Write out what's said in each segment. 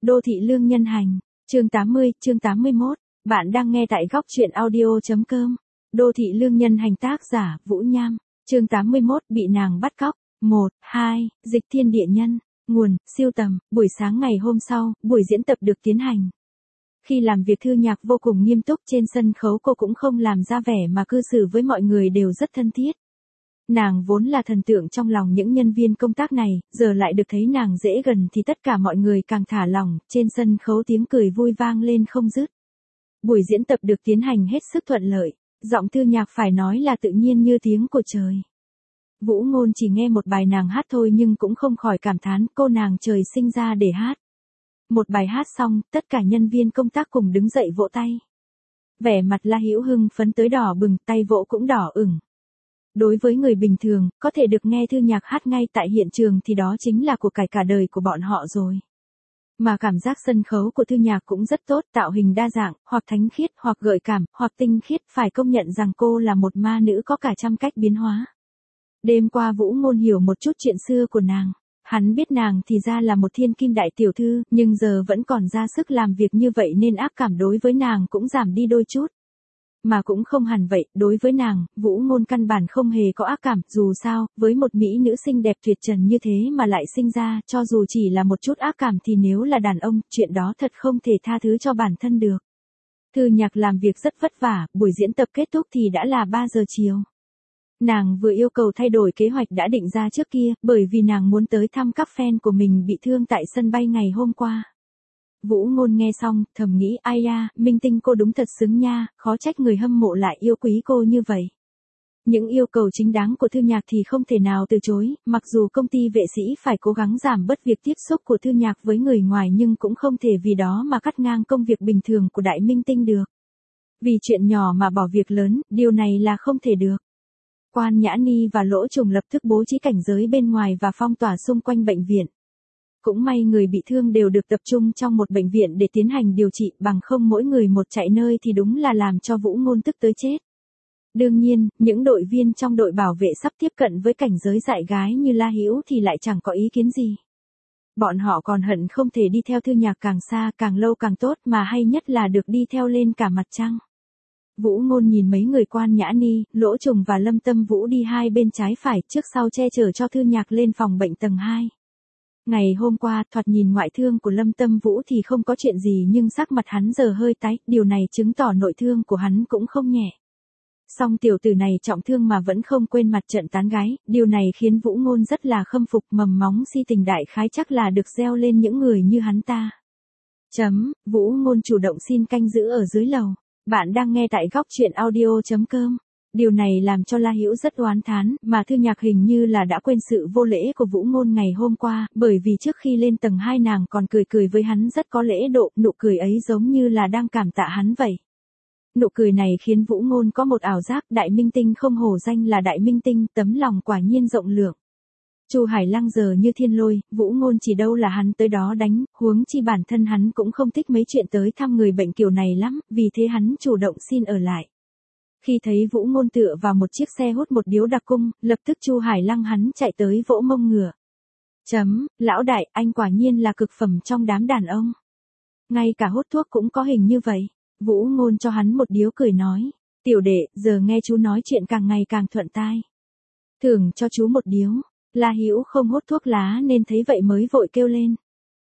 Đô thị lương nhân hành. Chương 80, chương 81. Bạn đang nghe tại góc truyện audio.com. Đô thị lương nhân hành, tác giả Vũ Nham. Chương 81, bị nàng bắt cóc. 1, 2, dịch thiên địa nhân. Nguồn, siêu tầm. Buổi sáng ngày hôm sau, buổi diễn tập được tiến hành. Khi làm việc Thư Nhạc vô cùng nghiêm túc, trên sân khấu cô cũng không làm ra vẻ mà cư xử với mọi người đều rất thân thiết. Nàng vốn là thần tượng trong lòng những nhân viên công tác này, giờ lại được thấy nàng dễ gần thì tất cả mọi người càng thả lỏng, trên sân khấu tiếng cười vui vang lên không dứt. Buổi diễn tập được tiến hành hết sức thuận lợi, giọng Thư Nhạc phải nói là tự nhiên như tiếng của trời. Vũ Ngôn chỉ nghe một bài nàng hát thôi nhưng cũng không khỏi cảm thán cô nàng trời sinh ra để hát. Một bài hát xong, tất cả nhân viên công tác cùng đứng dậy vỗ tay. Vẻ mặt La Hữu hưng phấn tới đỏ bừng, tay vỗ cũng đỏ ửng. Đối với người bình thường, có thể được nghe Thư Nhạc hát ngay tại hiện trường thì đó chính là của cải cả đời của bọn họ rồi. Mà cảm giác sân khấu của Thư Nhạc cũng rất tốt, tạo hình đa dạng, hoặc thánh khiết, hoặc gợi cảm, hoặc tinh khiết, phải công nhận rằng cô là một ma nữ có cả trăm cách biến hóa. Đêm qua Vũ Ngôn hiểu một chút chuyện xưa của nàng. Hắn biết nàng thì ra là một thiên kim đại tiểu thư, nhưng giờ vẫn còn ra sức làm việc như vậy nên ác cảm đối với nàng cũng giảm đi đôi chút. Mà cũng không hẳn vậy, đối với nàng, Vũ Ngôn căn bản không hề có ác cảm, dù sao, với một mỹ nữ xinh đẹp tuyệt trần như thế mà lại sinh ra, cho dù chỉ là một chút ác cảm thì nếu là đàn ông, chuyện đó thật không thể tha thứ cho bản thân được. Thư Nhạc làm việc rất vất vả, buổi diễn tập kết thúc thì đã là 3 giờ chiều. Nàng vừa yêu cầu thay đổi kế hoạch đã định ra trước kia, bởi vì nàng muốn tới thăm các fan của mình bị thương tại sân bay ngày hôm qua. Vũ Ngôn nghe xong, thầm nghĩ ai da, minh tinh cô đúng thật xứng nha, khó trách người hâm mộ lại yêu quý cô như vậy. Những yêu cầu chính đáng của Thư Nhạc thì không thể nào từ chối, mặc dù công ty vệ sĩ phải cố gắng giảm bớt việc tiếp xúc của Thư Nhạc với người ngoài nhưng cũng không thể vì đó mà cắt ngang công việc bình thường của đại minh tinh được. Vì chuyện nhỏ mà bỏ việc lớn, điều này là không thể được. Quan Nhã Ni và Lỗ Trùng lập tức bố trí cảnh giới bên ngoài và phong tỏa xung quanh bệnh viện. Cũng may người bị thương đều được tập trung trong một bệnh viện để tiến hành điều trị, bằng không mỗi người một chạy nơi thì đúng là làm cho Vũ Ngôn tức tới chết. Đương nhiên, những đội viên trong đội bảo vệ sắp tiếp cận với cảnh giới dại gái như La Hữu thì lại chẳng có ý kiến gì. Bọn họ còn hận không thể đi theo Thư Nhạc càng xa càng lâu càng tốt, mà hay nhất là được đi theo lên cả mặt trăng. Vũ Ngôn nhìn mấy người Quan Nhã Ni, Lỗ Trùng và Lâm Tâm Vũ đi hai bên trái phải, trước sau che chở cho Thư Nhạc lên phòng bệnh tầng 2. Ngày hôm qua, thoạt nhìn ngoại thương của Lâm Tâm Vũ thì không có chuyện gì nhưng sắc mặt hắn giờ hơi tái, điều này chứng tỏ nội thương của hắn cũng không nhẹ. Song tiểu tử này trọng thương mà vẫn không quên mặt trận tán gái, điều này khiến Vũ Ngôn rất là khâm phục, mầm móng si tình đại khái chắc là được gieo lên những người như hắn ta. Vũ Ngôn chủ động xin canh giữ ở dưới lầu. Bạn đang nghe tại góc truyện audio.com. Điều này làm cho La Hữu rất oán thán, mà Thư Nhạc hình như là đã quên sự vô lễ của Vũ Ngôn ngày hôm qua, bởi vì trước khi lên tầng 2 nàng còn cười với hắn rất có lễ độ, nụ cười ấy giống như là đang cảm tạ hắn vậy. Nụ cười này khiến Vũ Ngôn có một ảo giác đại minh tinh không hổ danh là đại minh tinh, tấm lòng quả nhiên rộng lượng. Chu Hải Lăng giờ như thiên lôi, Vũ Ngôn chỉ đâu là hắn tới đó đánh, huống chi bản thân hắn cũng không thích mấy chuyện tới thăm người bệnh kiểu này lắm, vì thế hắn chủ động xin ở lại. Khi thấy Vũ Ngôn tựa vào một chiếc xe hút một điếu đặc cung, lập tức Chu Hải Lăng hắn chạy tới vỗ mông ngựa. Lão đại, anh quả nhiên là cực phẩm trong đám đàn ông. Ngay cả hút thuốc cũng có hình như vậy. Vũ Ngôn cho hắn một điếu cười nói, tiểu đệ, giờ nghe chú nói chuyện càng ngày càng thuận tai. Thưởng cho chú một điếu. La Hữu không hút thuốc lá nên thấy vậy mới vội kêu lên.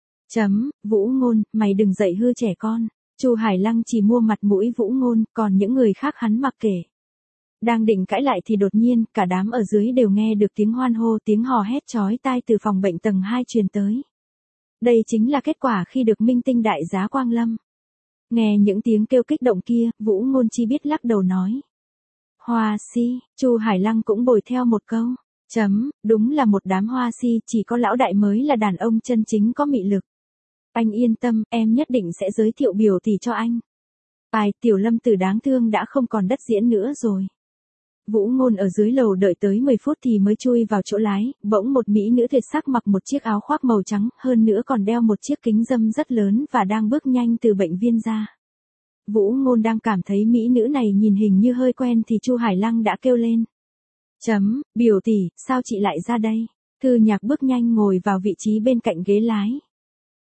Vũ Ngôn, mày đừng dạy hư trẻ con. Chu Hải Lăng chỉ mua mặt mũi Vũ Ngôn, còn những người khác hắn mặc kệ. Đang định cãi lại thì đột nhiên, cả đám ở dưới đều nghe được tiếng hoan hô, tiếng hò hét chói tai từ phòng bệnh tầng 2 truyền tới. Đây chính là kết quả khi được minh tinh đại giá quang lâm. Nghe những tiếng kêu kích động kia, Vũ Ngôn chỉ biết lắc đầu nói. Hoa si, Chu Hải Lăng cũng bồi theo một câu. Đúng là một đám hoa si, chỉ có lão đại mới là đàn ông chân chính có mị lực. Anh yên tâm, em nhất định sẽ giới thiệu biểu tỷ cho anh. Tiểu Lâm tử đáng thương đã không còn đất diễn nữa rồi. Vũ Ngôn ở dưới lầu đợi tới 10 phút thì mới chui vào chỗ lái, bỗng một mỹ nữ tuyệt sắc mặc một chiếc áo khoác màu trắng, hơn nữa còn đeo một chiếc kính râm rất lớn và đang bước nhanh từ bệnh viện ra. Vũ Ngôn đang cảm thấy mỹ nữ này nhìn hình như hơi quen thì Chu Hải Lăng đã kêu lên. Biểu tỷ, sao chị lại ra đây? Thư Nhạc bước nhanh ngồi vào vị trí bên cạnh ghế lái.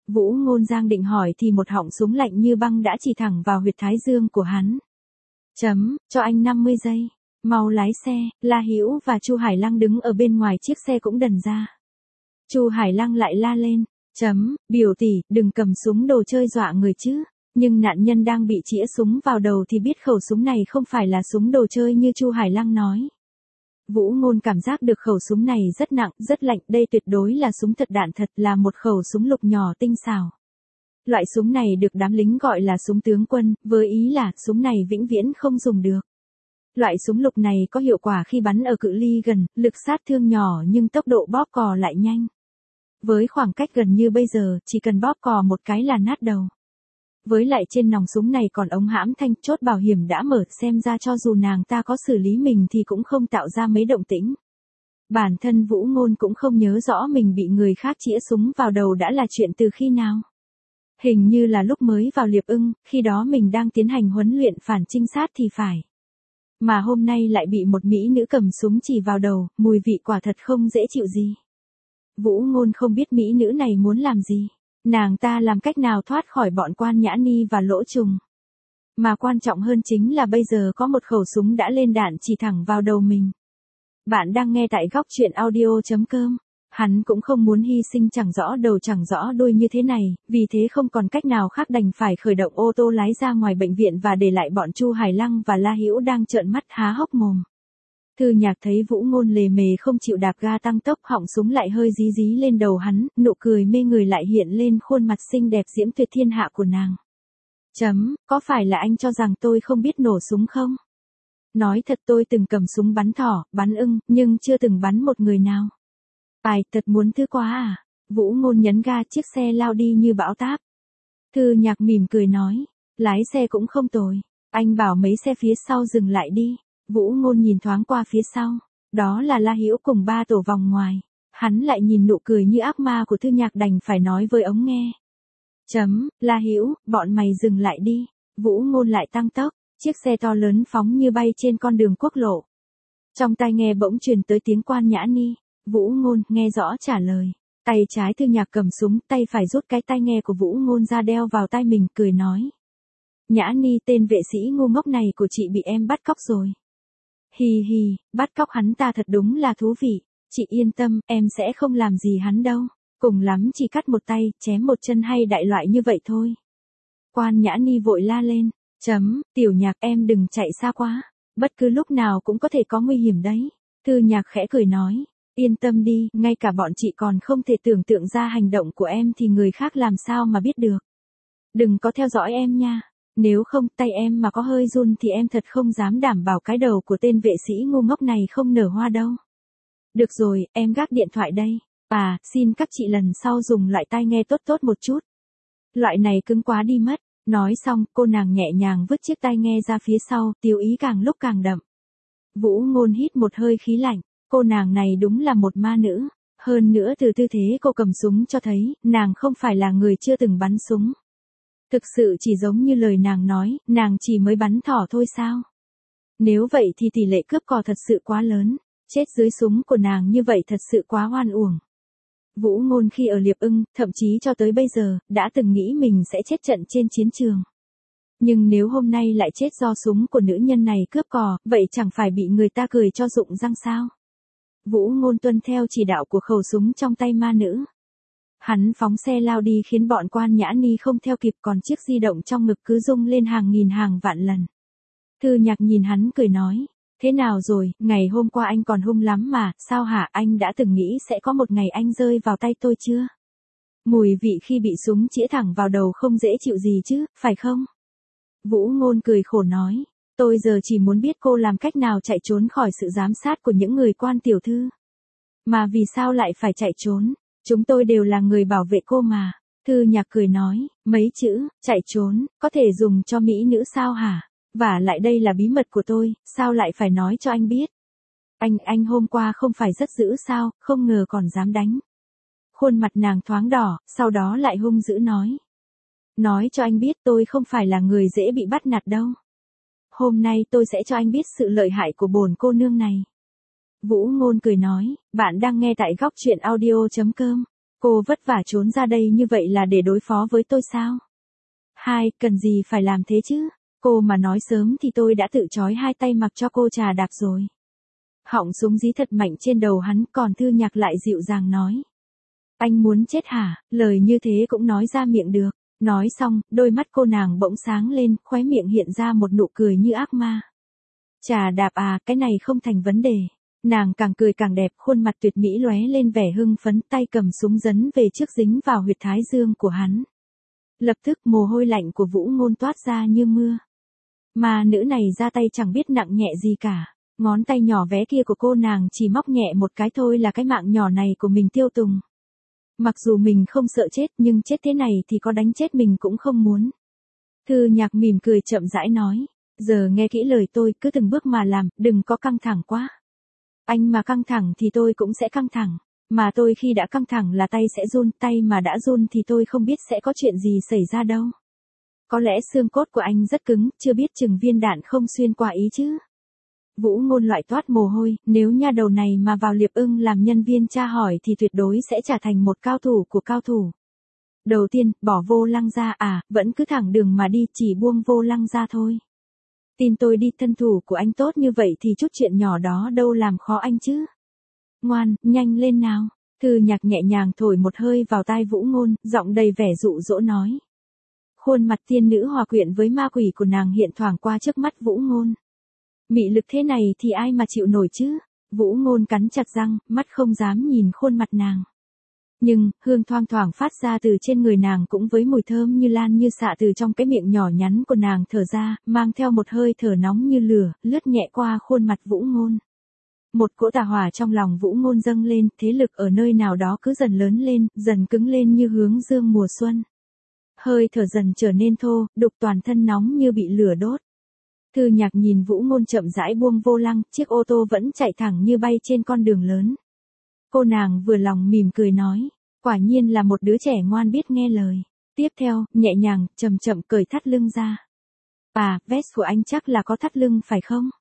Vũ Ngôn Giang định hỏi thì một họng súng lạnh như băng đã chỉ thẳng vào huyệt thái dương của hắn. Cho anh 50 giây. Mau lái xe. La Hữu và Chu Hải Lăng đứng ở bên ngoài chiếc xe cũng đần ra. Chu Hải Lăng lại la lên. Biểu tỷ, đừng cầm súng đồ chơi dọa người chứ. Nhưng nạn nhân đang bị chĩa súng vào đầu thì biết khẩu súng này không phải là súng đồ chơi như Chu Hải Lăng nói. Vũ Ngôn cảm giác được khẩu súng này rất nặng, rất lạnh, đây tuyệt đối là súng thật, đạn thật, là một khẩu súng lục nhỏ tinh xảo. Loại súng này được đám lính gọi là súng tướng quân, với ý là súng này vĩnh viễn không dùng được. Loại súng lục này có hiệu quả khi bắn ở cự ly gần, lực sát thương nhỏ nhưng tốc độ bóp cò lại nhanh. Với khoảng cách gần như bây giờ, chỉ cần bóp cò một cái là nát đầu. Với lại trên nòng súng này còn ống hãm thanh, chốt bảo hiểm đã mở, xem ra cho dù nàng ta có xử lý mình thì cũng không tạo ra mấy động tĩnh. Bản thân Vũ Ngôn cũng không nhớ rõ mình bị người khác chĩa súng vào đầu đã là chuyện từ khi nào. Hình như là lúc mới vào Liệp Ưng, khi đó mình đang tiến hành huấn luyện phản trinh sát thì phải. Mà hôm nay lại bị một mỹ nữ cầm súng chỉ vào đầu, mùi vị quả thật không dễ chịu gì. Vũ Ngôn không biết mỹ nữ này muốn làm gì. Nàng ta làm cách nào thoát khỏi bọn Quan Nhã Ni và Lỗ Trùng. Mà quan trọng hơn chính là bây giờ có một khẩu súng đã lên đạn chỉ thẳng vào đầu mình. Bạn đang nghe tại góc truyện audio.com. Hắn cũng không muốn hy sinh chẳng rõ đầu chẳng rõ đuôi như thế này, vì thế không còn cách nào khác đành phải khởi động ô tô lái ra ngoài bệnh viện và để lại bọn Chu Hải Lăng và La Hữu đang trợn mắt há hốc mồm. Thư Nhạc thấy Vũ Ngôn lề mề không chịu đạp ga tăng tốc, họng súng lại hơi dí dí lên đầu hắn, nụ cười mê người lại hiện lên khuôn mặt xinh đẹp diễm tuyệt thiên hạ của nàng. Có phải là anh cho rằng tôi không biết nổ súng không? Nói thật, tôi từng cầm súng bắn thỏ, bắn ưng, nhưng chưa từng bắn một người nào. Ai, thật muốn thứ quá à? Vũ Ngôn nhấn ga, chiếc xe lao đi như bão táp. Thư Nhạc mỉm cười nói, lái xe cũng không tồi. Anh bảo mấy xe phía sau dừng lại đi. Vũ Ngôn nhìn thoáng qua phía sau. Đó là La Hữu cùng 3 tổ vòng ngoài. Hắn lại nhìn nụ cười như ác ma của Thư Nhạc đành phải nói với ống nghe. La Hữu, bọn mày dừng lại đi. Vũ Ngôn lại tăng tốc. Chiếc xe to lớn phóng như bay trên con đường quốc lộ. Trong tai nghe bỗng truyền tới tiếng Quan Nhã Ni. Vũ Ngôn nghe rõ trả lời. Tay trái Thư Nhạc cầm súng, tay phải rút cái tai nghe của Vũ Ngôn ra đeo vào tai mình, cười nói. Nhã Ni, tên vệ sĩ ngu ngốc này của chị bị em bắt cóc rồi. Hì hì, bắt cóc hắn ta thật đúng là thú vị. Chị yên tâm, em sẽ không làm gì hắn đâu. Cùng lắm chỉ cắt một tay, chém một chân hay đại loại như vậy thôi. Quan Nhã Ni vội la lên. Tiểu Nhạc, em đừng chạy xa quá. Bất cứ lúc nào cũng có thể có nguy hiểm đấy. Thư Nhạc khẽ cười nói. Yên tâm đi, ngay cả bọn chị còn không thể tưởng tượng ra hành động của em thì người khác làm sao mà biết được. Đừng có theo dõi em nha. Nếu không, tay em mà có hơi run thì em thật không dám đảm bảo cái đầu của tên vệ sĩ ngu ngốc này không nở hoa đâu. Được rồi, em gác điện thoại đây. Xin các chị lần sau dùng loại tai nghe tốt tốt một chút. Loại này cứng quá đi mất. Nói xong, cô nàng nhẹ nhàng vứt chiếc tai nghe ra phía sau, tiêu ý càng lúc càng đậm. Vũ Ngôn hít một hơi khí lạnh. Cô nàng này đúng là một ma nữ. Hơn nữa từ tư thế cô cầm súng cho thấy, nàng không phải là người chưa từng bắn súng. Thực sự chỉ giống như lời nàng nói, nàng chỉ mới bắn thỏ thôi sao? Nếu vậy thì tỷ lệ cướp cò thật sự quá lớn. Chết dưới súng của nàng như vậy thật sự quá oan uổng. Vũ Ngôn khi ở Liệp Ưng, thậm chí cho tới bây giờ, đã từng nghĩ mình sẽ chết trận trên chiến trường. Nhưng nếu hôm nay lại chết do súng của nữ nhân này cướp cò, vậy chẳng phải bị người ta cười cho rụng răng sao? Vũ Ngôn tuân theo chỉ đạo của khẩu súng trong tay ma nữ. Hắn phóng xe lao đi khiến bọn Quan Nhã Ni không theo kịp, còn chiếc di động trong ngực cứ rung lên hàng nghìn hàng vạn lần. Thư Nhạc nhìn hắn cười nói. Thế nào rồi, ngày hôm qua anh còn hung lắm mà, sao hả, anh đã từng nghĩ sẽ có một ngày anh rơi vào tay tôi chưa? Mùi vị khi bị súng chĩa thẳng vào đầu không dễ chịu gì chứ, phải không? Vũ Ngôn cười khổ nói. Tôi giờ chỉ muốn biết cô làm cách nào chạy trốn khỏi sự giám sát của những người Quan tiểu thư. Mà vì sao lại phải chạy trốn? Chúng tôi đều là người bảo vệ cô mà. Thư Nhạc cười nói, mấy chữ, chạy trốn, có thể dùng cho mỹ nữ sao hả? Và lại đây là bí mật của tôi, sao lại phải nói cho anh biết? Anh hôm qua không phải rất dữ sao, không ngờ còn dám đánh. Khuôn mặt nàng thoáng đỏ, sau đó lại hung dữ nói. Nói cho anh biết tôi không phải là người dễ bị bắt nạt đâu. Hôm nay tôi sẽ cho anh biết sự lợi hại của bổn cô nương này. Vũ Ngôn cười nói, bạn đang nghe tại góc truyện audio.com. Cô vất vả trốn ra đây như vậy là để đối phó với tôi sao? Hai, cần gì phải làm thế chứ? Cô mà nói sớm thì tôi đã tự trói hai tay mặc cho cô trà đạp rồi. Họng súng dí thật mạnh trên đầu hắn, còn Thư Nhạc lại dịu dàng nói. Anh muốn chết hả? Lời như thế cũng nói ra miệng được. Nói xong, đôi mắt cô nàng bỗng sáng lên, khóe miệng hiện ra một nụ cười như ác ma. Trà đạp à, cái này không thành vấn đề. Nàng càng cười càng đẹp, khuôn mặt tuyệt mỹ lóe lên vẻ hưng phấn, tay cầm súng dấn về trước dính vào huyệt thái dương của hắn. Lập tức mồ hôi lạnh của Vũ Ngôn toát ra như mưa. Mà nữ này ra tay chẳng biết nặng nhẹ gì cả. Ngón tay nhỏ bé kia của cô nàng chỉ móc nhẹ một cái thôi là cái mạng nhỏ này của mình tiêu tùng. Mặc dù mình không sợ chết nhưng chết thế này thì có đánh chết mình cũng không muốn. Thư Nhạc mỉm cười chậm rãi nói. Giờ nghe kỹ lời tôi, cứ từng bước mà làm, đừng có căng thẳng quá. Anh mà căng thẳng thì tôi cũng sẽ căng thẳng. Mà tôi khi đã căng thẳng là tay sẽ run, tay mà đã run thì tôi không biết sẽ có chuyện gì xảy ra đâu. Có lẽ xương cốt của anh rất cứng, chưa biết chừng viên đạn không xuyên qua ý chứ. Vũ Ngôn loại toát mồ hôi, nếu nha đầu này mà vào Liệp Ưng làm nhân viên tra hỏi thì tuyệt đối sẽ trở thành một cao thủ của cao thủ. Đầu tiên, bỏ vô lăng ra à, vẫn cứ thẳng đường mà đi, chỉ buông vô lăng ra thôi. Tin tôi đi, thân thủ của anh tốt như vậy thì chút chuyện nhỏ đó đâu làm khó anh chứ. Ngoan, nhanh lên nào. Thư Nhạc nhẹ nhàng thổi một hơi vào tai Vũ Ngôn, giọng đầy vẻ dụ dỗ nói. Khuôn mặt tiên nữ hòa quyện với ma quỷ của nàng hiện thoảng qua trước mắt Vũ Ngôn. Mị lực thế này thì ai mà chịu nổi chứ? Vũ Ngôn cắn chặt răng, mắt không dám nhìn khuôn mặt nàng. Nhưng, hương thoang thoảng phát ra từ trên người nàng cũng với mùi thơm như lan như xạ từ trong cái miệng nhỏ nhắn của nàng thở ra, mang theo một hơi thở nóng như lửa, lướt nhẹ qua khuôn mặt Vũ Ngôn. Một cỗ tà hỏa trong lòng Vũ Ngôn dâng lên, thế lực ở nơi nào đó cứ dần lớn lên, dần cứng lên như hướng dương mùa xuân. Hơi thở dần trở nên thô, đục toàn thân nóng như bị lửa đốt. Thư Nhạc nhìn Vũ Ngôn chậm rãi buông vô lăng, chiếc ô tô vẫn chạy thẳng như bay trên con đường lớn. Cô nàng vừa lòng mỉm cười nói, quả nhiên là một đứa trẻ ngoan biết nghe lời. Tiếp theo, nhẹ nhàng, chậm chậm cởi thắt lưng ra. À, vest của anh chắc là có thắt lưng phải không?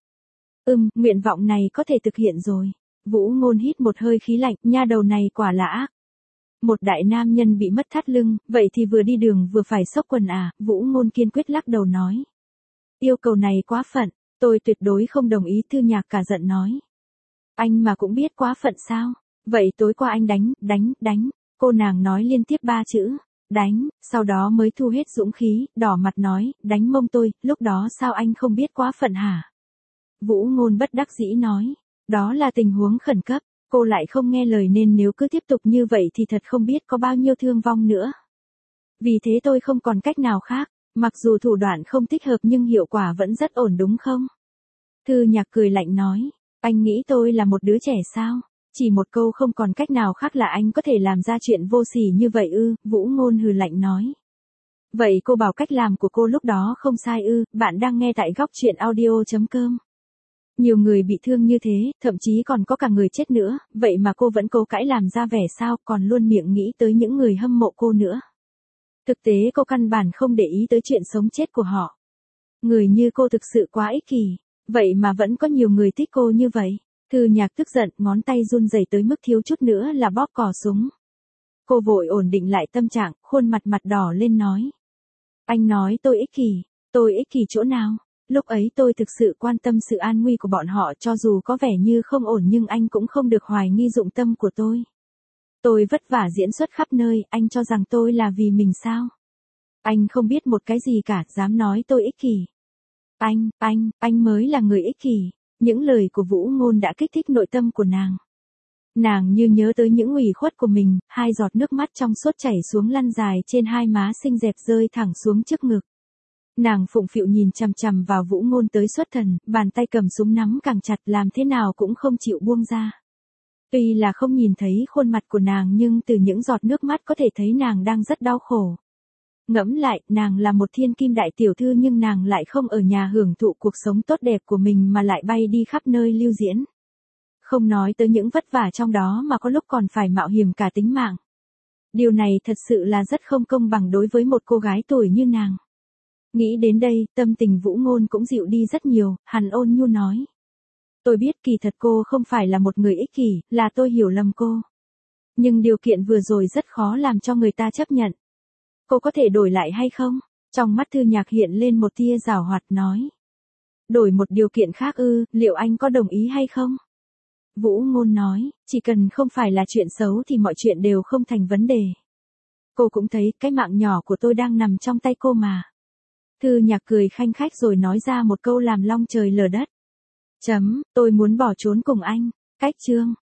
Nguyện vọng này có thể thực hiện rồi. Vũ Ngôn hít một hơi khí lạnh, nha đầu này quả là ác. Một đại nam nhân bị mất thắt lưng, vậy thì vừa đi đường vừa phải xốc quần à, Vũ Ngôn kiên quyết lắc đầu nói. Yêu cầu này quá phận, tôi tuyệt đối không đồng ý. Thư Nhạc cả giận nói. Anh mà cũng biết quá phận sao? Vậy tối qua anh đánh. Cô nàng nói liên tiếp 3 chữ, đánh, sau đó mới thu hết dũng khí, đỏ mặt nói, đánh mông tôi, lúc đó sao anh không biết quá phận hả? Vũ Ngôn bất đắc dĩ nói, đó là tình huống khẩn cấp, cô lại không nghe lời nên nếu cứ tiếp tục như vậy thì thật không biết có bao nhiêu thương vong nữa. Vì thế tôi không còn cách nào khác, mặc dù thủ đoạn không thích hợp nhưng hiệu quả vẫn rất ổn đúng không? Thư Nhạc cười lạnh nói, anh nghĩ tôi là một đứa trẻ sao? Chỉ một câu không còn cách nào khác là anh có thể làm ra chuyện vô sỉ như vậy ư? Vũ Ngôn hừ lạnh nói. Vậy cô bảo cách làm của cô lúc đó không sai ư? Bạn đang nghe tại góc truyện audio.com. Nhiều người bị thương như thế, thậm chí còn có cả người chết nữa, vậy mà cô vẫn cố cãi làm ra vẻ sao, còn luôn miệng nghĩ tới những người hâm mộ cô nữa. Thực tế cô căn bản không để ý tới chuyện sống chết của họ. Người như cô thực sự quá ích kỷ, vậy mà vẫn có nhiều người thích cô như vậy. Thư Nhạc tức giận, ngón tay run rẩy tới mức thiếu chút nữa là bóp cò súng. Cô vội ổn định lại tâm trạng, khuôn mặt mặt đỏ lên nói. Anh nói tôi ích kỷ chỗ nào? Lúc ấy tôi thực sự quan tâm sự an nguy của bọn họ, cho dù có vẻ như không ổn nhưng anh cũng không được hoài nghi dụng tâm của tôi. Tôi vất vả diễn xuất khắp nơi, anh cho rằng tôi là vì mình sao? Anh không biết một cái gì cả, dám nói tôi ích kỷ. Anh mới là người ích kỷ. Những lời của Vũ Ngôn đã kích thích nội tâm của nàng. Nàng như nhớ tới những ủy khuất của mình, hai giọt nước mắt trong suốt chảy xuống lăn dài trên hai má xinh đẹp rơi thẳng xuống trước ngực. Nàng phụng phịu nhìn chằm chằm vào Vũ Ngôn tới xuất thần, bàn tay cầm súng nắm càng chặt, làm thế nào cũng không chịu buông ra. Tuy là không nhìn thấy khuôn mặt của nàng nhưng từ những giọt nước mắt có thể thấy nàng đang rất đau khổ. Ngẫm lại, nàng là một thiên kim đại tiểu thư nhưng nàng lại không ở nhà hưởng thụ cuộc sống tốt đẹp của mình mà lại bay đi khắp nơi lưu diễn. Không nói tới những vất vả trong đó mà có lúc còn phải mạo hiểm cả tính mạng. Điều này thật sự là rất không công bằng đối với một cô gái tuổi như nàng. Nghĩ đến đây, tâm tình Vũ Ngôn cũng dịu đi rất nhiều, hắn ôn nhu nói. Tôi biết kỳ thật cô không phải là một người ích kỷ, là tôi hiểu lầm cô. Nhưng điều kiện vừa rồi rất khó làm cho người ta chấp nhận. Cô có thể đổi lại hay không? Trong mắt Thư Nhạc hiện lên một tia giảo hoạt nói. Đổi một điều kiện khác ư, liệu anh có đồng ý hay không? Vũ Ngôn nói, chỉ cần không phải là chuyện xấu thì mọi chuyện đều không thành vấn đề. Cô cũng thấy cái mạng nhỏ của tôi đang nằm trong tay cô mà. Thư Nhạc cười khanh khách rồi nói ra một câu làm long trời lở đất. Tôi muốn bỏ trốn cùng anh. Cách chương